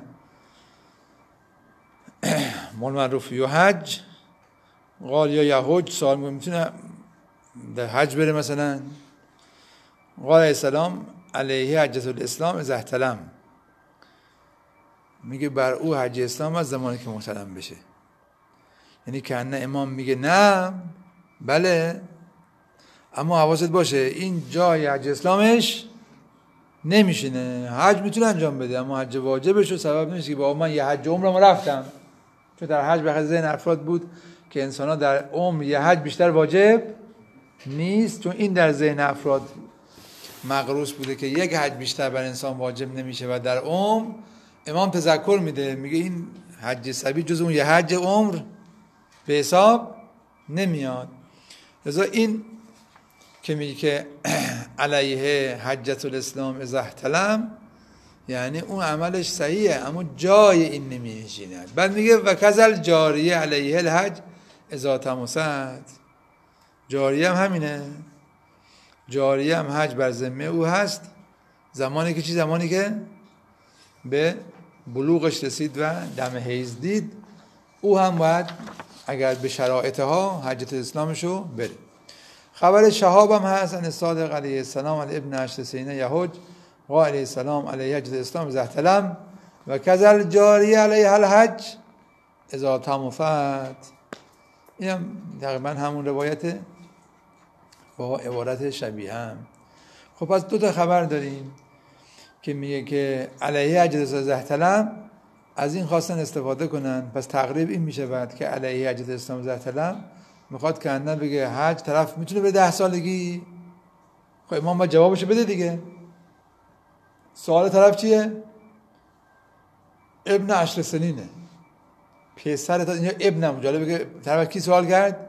مول معروف یحج قال یا یحج، سوال میتونه در حج بره مثلا، قال علیه السلام علیه حجة الاسلام اذا احتلم، میگه بر او حج اسلام از زمانی که محتلم بشه. یعنی که نه امام میگه نه بله، اما حواست باشه این جای حج اسلامش نمیشینه. حج میتونه انجام بده اما حج واجبش رو سبب نمیشه که با من یه حج عمرم رفتم، چون در حج بخاطر ذهن افراد بود که انسان در عمر یه حج بیشتر واجب نیست، چون این در ذهن افراد مغروس بوده که یک حج بیشتر بر انسان واجب نمیشه و در عمر امام تذکر میده، میگه این حج صبی جز اون یه حج عمر به حساب نمیاد. لذا این که میگه که علیه حجة الاسلام اذا احتلم، یعنی اون عملش صحیحه اما جای این نمیشینه. بعد میگه و کذل جاریه علیه الحج اذا تمست، جاریه هم همینه، جاریه هم حج بر ذمه او هست زمانی که چی؟ زمانی که به بلوغش رسید و دم حیض دید، او هم باید اگر به شرایطها حجة اسلامشو بره. خبر شهاب هم هست ان صادق علیه السلام علی ابن عشر سنین یحج قال علیه السلام علیه حجة الاسلام اذا احتلم و کذل جاریه علیه الحج اذا تمفت. این هم تقریبا همون روایت با عبارت شبیه هم. خب پس دو تا خبر داریم که میگه که علیه حجة اذا احتلم، از این خواستن استفاده کنن، پس تقریب این میشه بعد که علیه حجة الاسلام اذا احتلم میخواد که نه بگه حج طرف میتونه به ده سالگی، خب امام باید جوابشو بده دیگه. سوال طرف چیه؟ ابن عشر سنینه، پسر تا اینجا ابنم. جالبه که طرف کی سوال کرد؟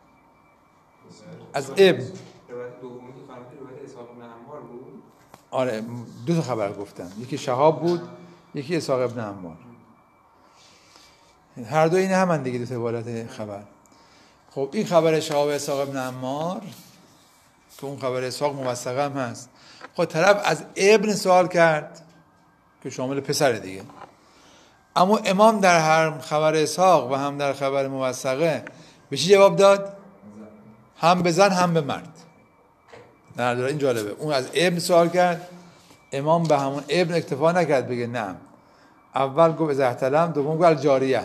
از ابن. روایت دومی که فرمودید روایت اسحاق بن عمار بود. آره دو تا خبر گفتم، یکی شهاب بود یکی اسحاق ابن عمار. هر دو این همن دیگه، دو تا عبارت خبر. خب این خبر شهاب اسحاق ابن عمار که اون خبر اسحاق موثقه هم هست. خب طرف از ابن سوال کرد که شامل پسر دیگه، اما امام در هر خبر اسحاق و هم در خبر موثقه به چی جواب داد؟ هم به زن هم به مرد. نه داره این جالبه، اون از ابن سوال کرد، امام به همون ابن اکتفا نکرد بگه نه، اول گفت از احتلم، دوم گفت جاریه.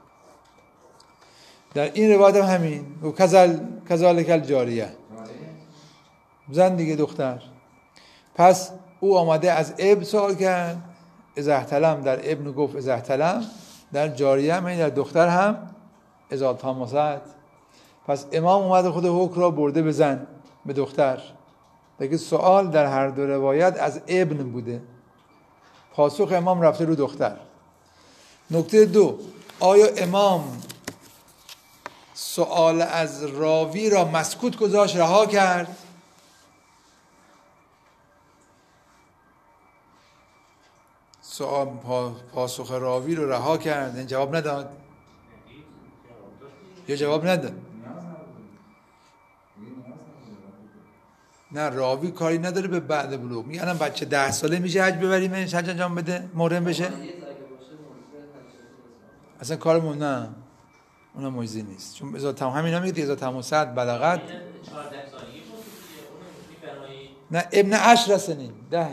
در این روایت هم همین گفت کذل کذالک الجاریه، زن دیگه، دختر. پس او آمده از ابن سوال کرد، از احتلم در ابن گفت از احتلم، در جاریه هم در دختر هم از التمست. پس امام اومده خود حکم را برده به زن، به دختر. دیگه سوال در هر دو روایت از ابن بوده، پاسخ امام رفته رو دختر. نکته دو، آیا امام سوال از راوی را مسکوت گذاشت، رها کرد؟ سوال پاسخ راوی رو رها کرد، این جواب نداد یا جواب نداد؟ نه، راوی کاری نداره به بعد بلوغ. میگن بچه ده ساله میشه حج ببریمش، حج انجام بده، محرم بشه. اصلا کارمون نه، اونم موجزی نیست، چون ازا تمام همینا میگه ازا تمام صد بلغت. نه ابن عشر سنین، ده.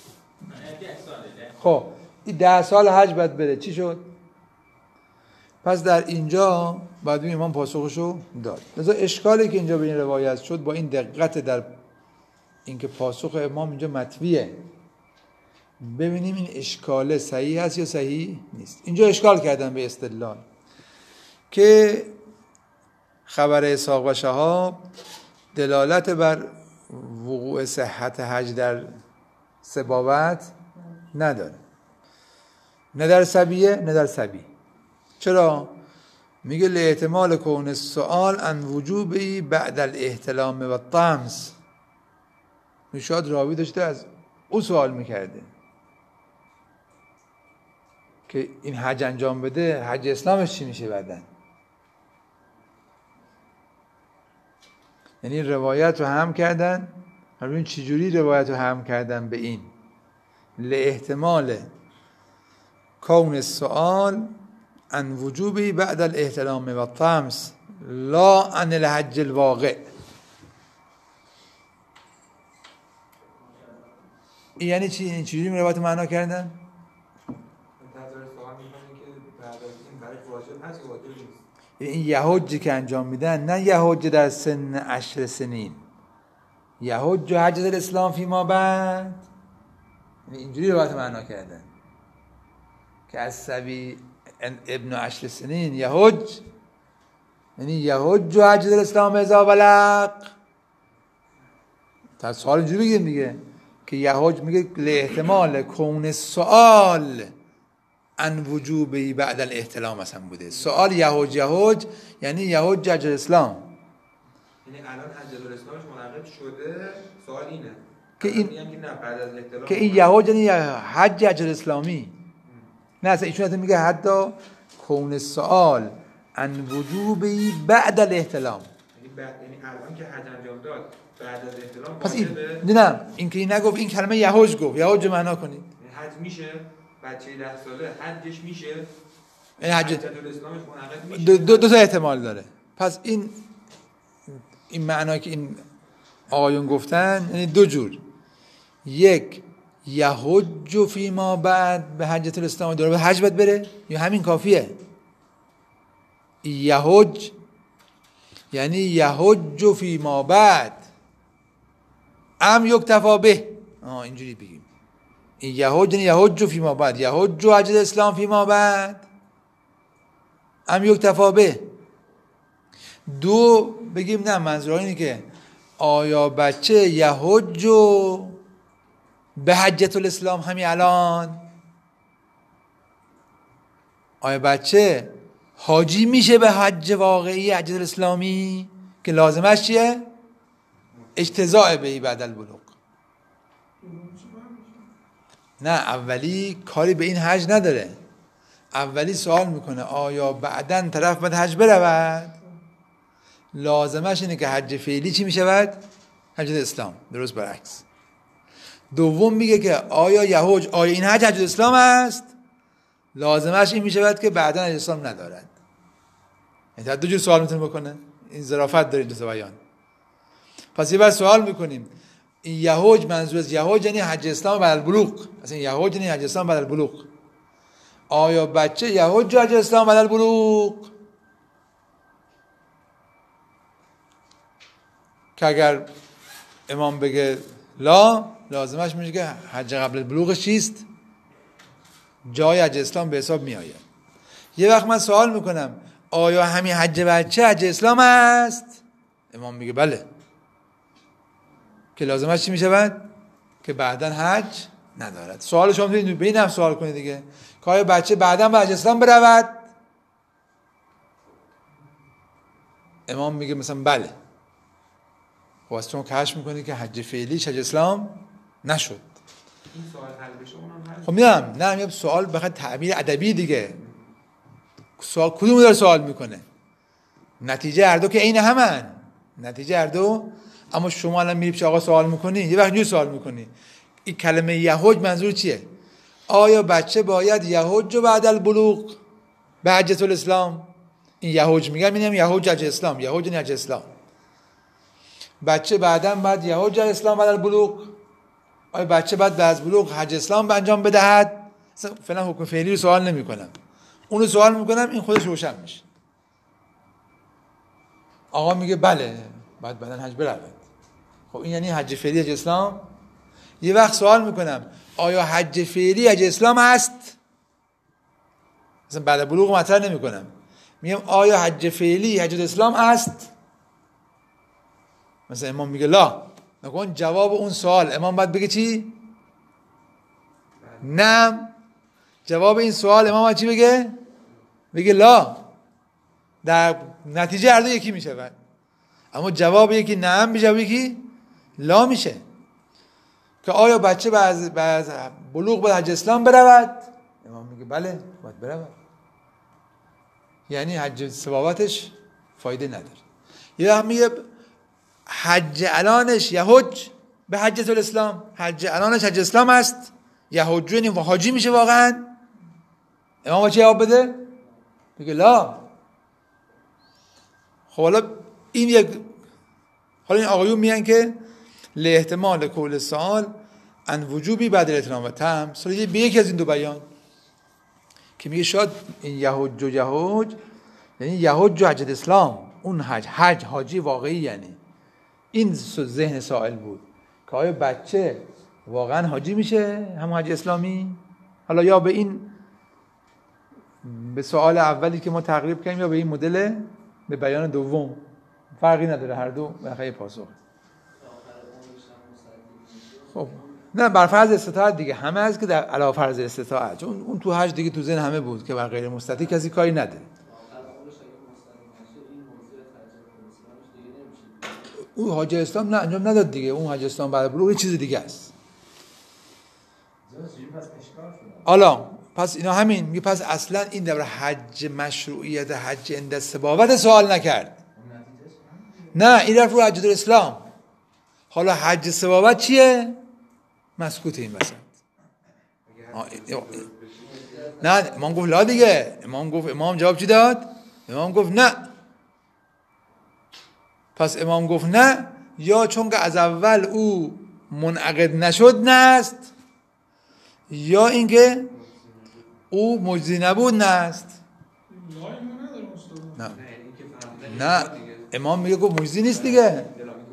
خب این ده سال حج باید بره، چی شد؟ پس در اینجا بعد امام پاسخشو داد. لذا اشکالی که اینجا به این روایت شد با این دقت در اینکه پاسخ امام اینجا مطویه، ببینیم این اشکال صحیح هست یا صحیح نیست. اینجا اشکال کردن به استدلال که خبر اسحاق و شهاب دلالت بر وقوع صحت حج در سبابت نداره، نه در صبیه نه در صبی. چرا؟ میگه لاحتمال کون السؤال عن وجوبی بعد الاحتلام و الطمس. شاید راوی داشته از او سوال میکرده که این حج انجام بده، حج اسلامش چی میشه بعدن. یعنی روایت رو هم کردن، ببین چجوری روایت رو هم کردن به این لاحتمال کون السؤال عن وجوبی بعد الاحتلام و الطمس لا عن الحج الواقع. یعنی چی؟ این چجوری روایت معنا کردن؟ این یحجی که انجام میدن، نه یحج در سن عشر سنین، یحج و حج در اسلام فی ما بعد. اینجوری روایت معنا کردن که از صبی ابن عشر سنین یحج، یعنی یحج و حج در اسلام اذا بلغ. تا سوال اینجوری بگیم دیگه که یحج میگه لاحتمال کون السؤال عن وجوبی بعد الاحتلام اصلا بوده. سؤال یحج یحج یعنی یحج حج الاسلام، یعنی الان حج الاسلامش منعقد شده. سوال اینه که این که نه بعد از احتلام که این یحج یعنی حج حج الاسلامی. نه اصلا ایشون اصلا میگه حتی کون السؤال عن وجوبی بعد الاحتلام، یعنی بعد، یعنی الان که حج انجام داد بعد از احتلام. پس این نه، این که این نگفت، این کلمه یحج گفت، یحج معنا کنید حج میشه، بچه ده ساله حجش میشه، این حج الاسلامش منعقد میشه. دو, دو, دو تا احتمال داره. پس این این معنی که این آقایون گفتن یعنی دو جور، یک یحج فی ما بعد به حجۃ الاسلام، داره به حج باید بره یا همین کافیه؟ یحج یعنی یحج فی ما بعد ام یکتفا به، آه اینجوری بگیم این یحج یعنی یحج فی ما بعد، یحج و حج الاسلام فی ما بعد ام یکتفا به. دو بگیم نه، منظور اینه که آیا بچه یحج به حجۃ الاسلام همین الان آیا بچه حاجی میشه به حج واقعی حج الاسلامی که لازمش چیه؟ اجتزاء بهی بعد البلوغ. نه اولی کاری به این حج نداره. اولی سوال میکنه آیا بعداً طرف باید حج برود؟ لازمش اینه که حج فعلی چی میشود؟ حج اسلام. درست برعکس. دوم میگه که آیا یهود آیا این حج حج اسلام است؟ لازمش این میشود که بعداً حج اسلام ندارد. این دو جور سوال میتونه بکنه. این ظرافت داره دو تا بیان. پس یه بار سوال میکنیم این یهود منظور از یهود یعنی حج اسلام بعد البلوغ. اصلا یهود یعنی حج اسلام بعد البلوغ. آیا بچه یهود حج اسلام بعد البلوغ؟ که اگر امام بگه لا، لازمش میشه که حج قبل البلوغ چیست؟ جای حج اسلام به حساب می آید. یه وقت من سوال میکنم آیا همین حج بچه حج اسلام است؟ امام میگه بله. که لازمش چی میشود؟ که بعداً حج ندارد. سوال شما میتونید به این هم سوال کنید دیگه که آیا بچه بعداً به حج اسلام برود؟ امام میگه مثلا بله. خب از چون کشف میکنی که حج فعلیش حج اسلام نشد. این سوال حل بشه اونم حل. خب میدونم نه میگم سوال بخاطر تعبیر ادبی دیگه. سوال کدومو داره سوال میکنه؟ نتیجه هر دو که عین همن. نتیجه هر دو. اما شما الان میری پیش آقا سوال میکنی، یه وقت جور سوال میکنی این کلمه یهود منظور چیه؟ آیا بچه باید یهود بعد البلوغ به حجة الاسلام؟ این یهود میگم اینم یهود حج اسلام، یهود یعنی حج اسلام. بچه بعداً بعد یهود حج اسلام بعد البلوغ. آیا بچه بعد بعد از بلوغ حج اسلام به انجام بدهد؟ فعلا حکم فعلی رو سوال نمیکنم. اون رو سوال میکنم این خودش روشن میشه. آقا میگه بله بعد بعداً حج برود. خب این یعنی حج فعلی حج اسلام. یه وقت سوال میکنم آیا حج فعلی حج اسلام است؟ مثلا بعد بلوغ مطرح نمیکنم، میگم آیا حج فعلی حج اسلام است؟ مثلا امام میگه لا. نکن جواب اون سوال امام باید بگه چی؟ نه. جواب این سوال امام باید چی بگه؟ بگه لا. در نتیجه هر دو یکی میشه بعد. اما جواب یکی نه میشه، یکی لا میشه. که آیا بچه بعد بعد بلوغ به حج اسلام برود؟ امام میگه بله باید برود. یعنی حج ثوابتش فایده نداره. یه وقت میگه حج الانش یهود به حجة الاسلام، حج الانش حج اسلام است، یهود یعنی حاجی میشه واقعا؟ امام چه جواب بده؟ میگه لا. خب حالا این یک حالا این آقایون میگن که لاحتمال کول سوال ان وجوبی بعد الاتمام و تم. سوال به یکی از این دو بیان که میگه شاید این یهود و یهود یعنی یهود و حج اسلام، اون حج حج حاجی واقعی، یعنی این ذهن سائل بود که آیا بچه واقعا حاجی میشه هم حج اسلامی؟ حالا یا به این به سوال اولی که ما تقریب کردیم یا به این مدل به بیان دوم، فرقی نداره، هر دو بخیر پاسخ. خب نه بر فرض استطاعت دیگه همه از که در علاوه فرض استطاعت، چون اون تو حج دیگه تو ذهن همه بود که بر غیر مستطیع کسی کاری نداره. اون حج اسلام نه انجام نداد دیگه، اون حج اسلام بعد بلوغ یه چیز دیگه است. حالا پس اینا همین میگه پس اصلا این در حج مشروعیت حج عند السباوت سوال نکرد. نه این رفت رو حج الاسلام. حالا حج سباوت چیه؟ مسکوت این وسط. نه امام گفت لا دیگه. امام گفت امام جواب چی داد؟ امام گفت نه. پس امام گفت نه یا چون که از اول او منعقد نشد نه است، یا اینکه او مجزی نبود نه است. نه نه امام میگه گفت مجزی نیست دیگه.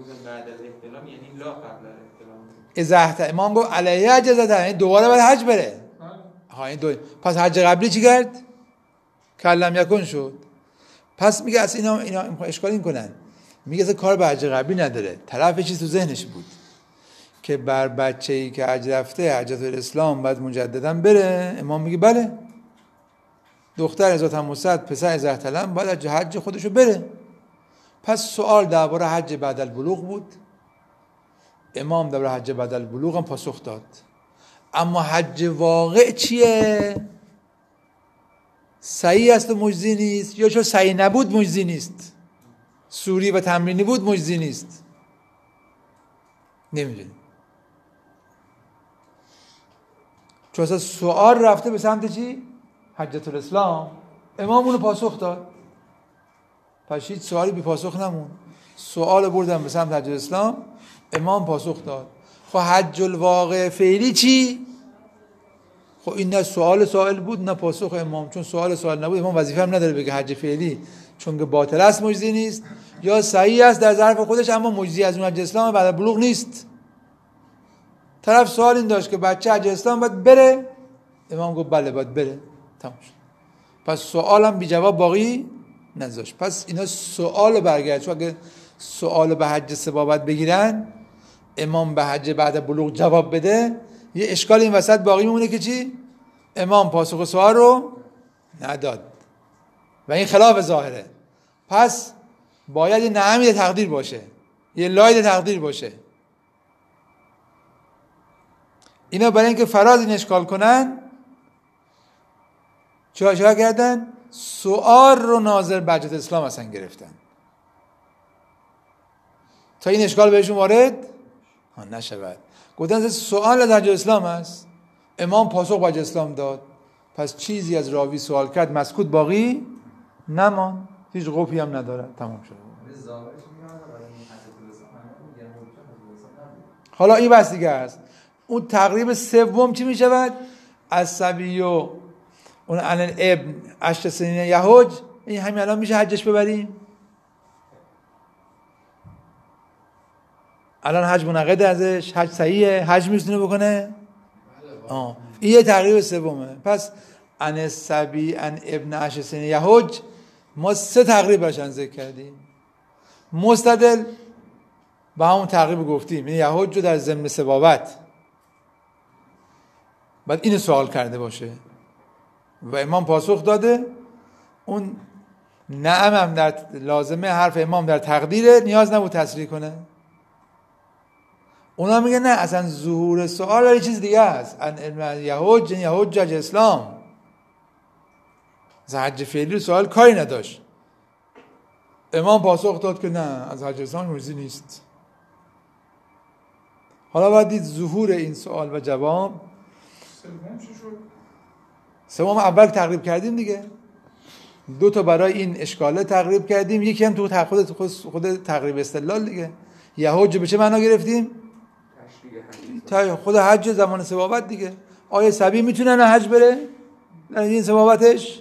ازاحت امام گفت علیه حج زده، یعنی دوباره باید حج بره. ها این دو. پس حج قبلی چی کرد؟ کلم یکن شد. پس میگه از اینا اینا اشکال این کنن، میگه اصلا کار به حج قبلی نداره، طرف چیز تو ذهنش بود که بر بچه‌ای که حج رفته حجة الاسلام بعد مجددا بره. امام میگه بله دختر ازات هم مصد پسر ازت تلم باید از حج خودشو بره. پس سوال درباره حج بعد البلوغ بود، امام درباره حج بعد البلوغ هم پاسخ داد. اما حج واقع چیه؟ صحیح است و مجزی نیست، یا چون صحیح نبود مجزی نیست، سوری و تمرینی بود مجزی نیست، نمیدونیم. چون اصلا سوال رفته به سمت چی؟ حجت الاسلام. امام اونو پاسخ داد. پس هیچ سوالی بی پاسخ نمون. سوال بردن به سمت حجت الاسلام، امام پاسخ داد. خب حج الواقع فعلی چی؟ خب این نه سوال سوال بود نه پاسخ امام. چون سوال سوال نبود امام وظیفه هم نداره بگه حج فعلی چون که باطل است مجزی نیست، یا صحیح است در ظرف خودش اما مجزی از اون حج اسلام بعد بلوغ نیست. طرف سوال این داشت که بچه حج اسلام باید بره، امام گفت بله باید بره، تمام شد. پس سوالم بی جواب باقی نذاشت. پس اینا سوال برگرد. چون اگه سوال به حج ثوابت بگیرن، امام به حج بعد بلوغ جواب بده، یه اشکال این وسط باقی میمونه که چی؟ امام پاسخ سوال رو نداد و این خلاف ظاهره. پس باید یه نعمی تقدیر باشه، یه لاید تقدیر باشه. اینا برای اینکه فراز این اشکال کنن چه چه کردن؟ سوال رو ناظر به حجت اسلام اصلا گرفتن تا این اشکال بهشون وارد ها نشود. گفتن سوال از حجت اسلام است، امام پاسخ به حجت اسلام داد، پس چیزی از راوی سوال کرد مسکوت باقی نمان، هیچ قفی هم نداره، تمام شد. حالا این بس دیگه است. اون تقریب سوم چی می شود؟ از صبی و اون الان ابن عشر سنین یهوج، این همین الان میشه حجش ببریم؟ الان حج منعقد ازش، حج صحیحه، حج میتونه بکنه؟ آه. این یه تقریب سومه. پس ان صبی ان ابن عشر سنین یهوج ما سه تقریب برشان ذکر کردیم. مستدل با همون تقریب گفتیم، این یهوج رو در ضمن سبابت بعد اینو سوال کرده باشه و امام پاسخ داده، اون نعم هم در لازمه حرف امام در تقدیره، نیاز نبود تصریح کنه. اونا میگه نه، اصلا ظهور سوال یه چیز دیگه است. ان یهوج یهوج حج اسلام، از حج فعلی سوال کاری نداشت. امام پاسخ داد که نه، از حج اسلام مجزی نیست. حالا باید دید ظهور این سوال و جواب. سوم چی شد؟ سوم اول تقریب کردیم دیگه، دو تا برای این اشکاله تقریب کردیم، یکی هم تو خود خود تقریب استدلال دیگه. یهوج به چه معنا گرفتیم؟ تا خود حج زمان ثوابت دیگه. آیا صبی میتونه نه حج بره در این ثوابتش؟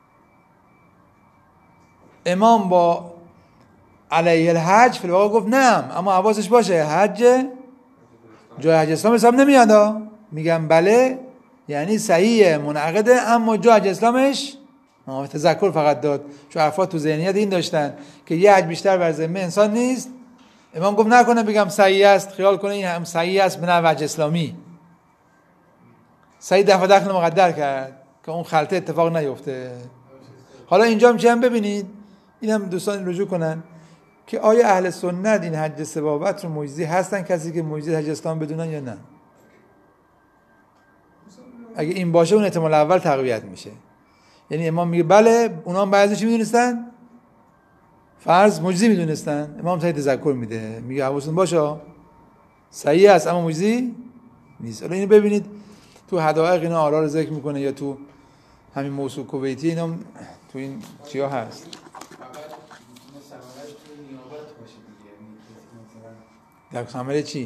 امام با علیه الحج فی الواقع گفت نعم، اما حواسش باشه حج جای حج اسلام حساب نمیاد. میگم بله، یعنی صحیحه منعقده، اما جای حج اسلامش تذکر فقط داد. چون افراد تو ذهنیت این داشتن که یه حج بیشتر بر ذمه انسان نیست. امام گفت نکنه بگم صحیح است، خیال کنه این هم صحیح است به نحو حج اسلامی. صحیح دفع دخل مقدر کرد که اون خلطه اتفاق نیفته. حالا اینجا هم چه هم ببینید، این هم دوستان رجوع کنن که آیا اهل سنت این حج سبابت رو مجزی هستن، کسی که مجزی حج اسلام بدونن یا نه؟ اگه این باشه اون احتمال اول تقویت میشه. یعنی امام میگه بله، اونا هم بعضی چی میدونستن؟ فرض مجزی میدونستن. امام صحیح تذکر میده، میگه حواستون باشه صحیح است اما مجزی نیست. حالا اینو ببینید تو حدائق اینا آرا رو ذکر میکنه، یا تو همین موسوع کویتی اینا تو این چیا هست. در ثمره چی؟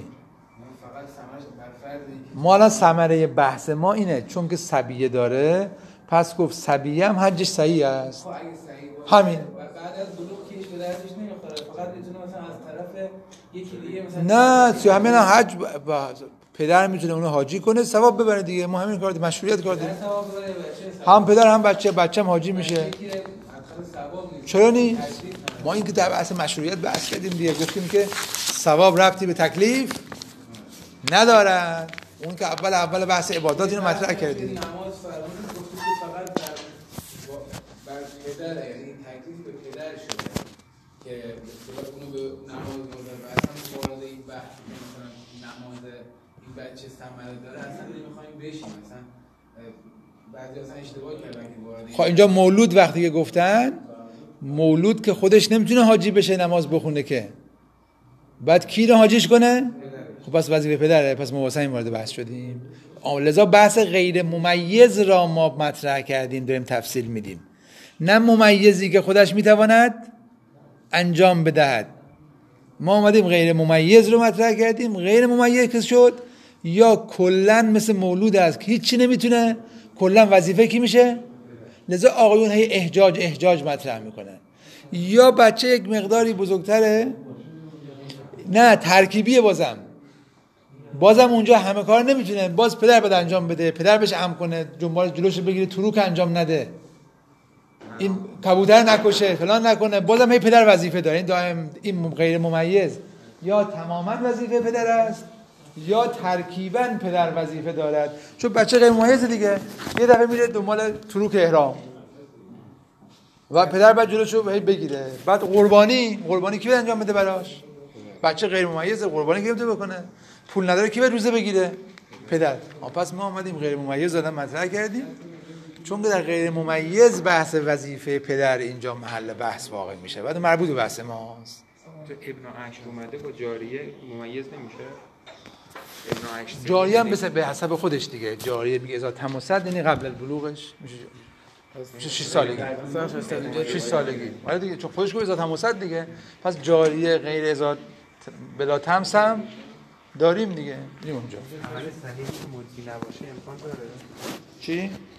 ما الان ثمره بحث ما اینه، چون که صبیه داره پس گفت صبیه هم حجش صحیح است. همین بعد از بلوغ کیش به دردش نمیخوره، فقط میتونه مثلا از طرف یکی دیگه مثلا نه تو همین حج با پدر میتونه اونو حاجی کنه ثواب ببره دیگه. ما همین کار مشروعیت کار داریم، هم پدر هم بچه، بچه هم حاجی میشه. چرا نیست؟ ما این که در بحث مشروعیت بحث کردیم دیگه، گفتیم که ثواب ربطی به تکلیف نداره. اون که اول اول بحث عبادات اینو مطرح کردیم. دختر یعنی این تکلیف به پدر شده که مثلا اونو به نماز مازد و اصلا وارد این بحث که مثلا نماز این بچه ثمره داره اصلا نمیخوایم بشیم مثلا بعضی اصلا اشتباه کردن که وارد خب اینجا مولود وقتی که گفتن مولود که خودش نمیتونه حاجی بشه نماز بخونه که بعد کی رو حاجیش کنه؟ خب پس وظیفه پدره. پس ما واسه این وارد بحث شدیم. لذا بحث غیر ممیز را ما مطرح کردیم داریم تفصیل میدیم، نه ممیزی که خودش میتواند انجام بدهد. ما اومدیم غیر ممیز رو مطرح کردیم. غیر ممیز که شد یا کلن مثل مولود است که هیچی نمیتونه، کلن وظیفه کی میشه؟ لذا آقایون هی احجاج احجاج مطرح میکنن. یا بچه یک مقداری بزرگتره، نه ترکیبیه، بازم بازم اونجا همه کار نمیتونه، باز پدر بده انجام بده، پدر بهش امر کنه، جنبال جلوش بگیره، تروک انجام نده، این کبوتر نکشه، فلان نکنه، بازم هی پدر وظیفه داره. این دائم این غیر ممیز یا تماما وظیفه پدر است یا ترکیباً پدر وظیفه دارد. چون بچه غیر ممیز دیگه یه دفعه میره دنبال تروک احرام و پدر بعد جلوشو هی بگیره. بعد قربانی قربانی کی انجام بده براش؟ بچه غیر ممیز قربانی کی میتونه بکنه؟ پول نداره کی به روزه بگیره؟ پدر. پس ما اومدیم غیر ممیز دادن مطرح کردیم چون در غیر ممیز بحث وظیفه پدر اینجا محل بحث واقع میشه، بعد مربوط به بحث ماست. تو ابن عشر اومده با جاریه ممیز نمیشه؟ ابن عشر جاریه هم به حسب خودش دیگه، جاریه میگه ازا تماسد یعنی قبل البلوغش میشه میشه شش سالگی شش سالگی آره دیگه، چون خودش گفت ازا تماسد دیگه. پس جاریه غیر ازا بلا تمس هم داریم دیگه. این اونجا عمل صحیح که ملکی نباشه امکان داره؟ چی؟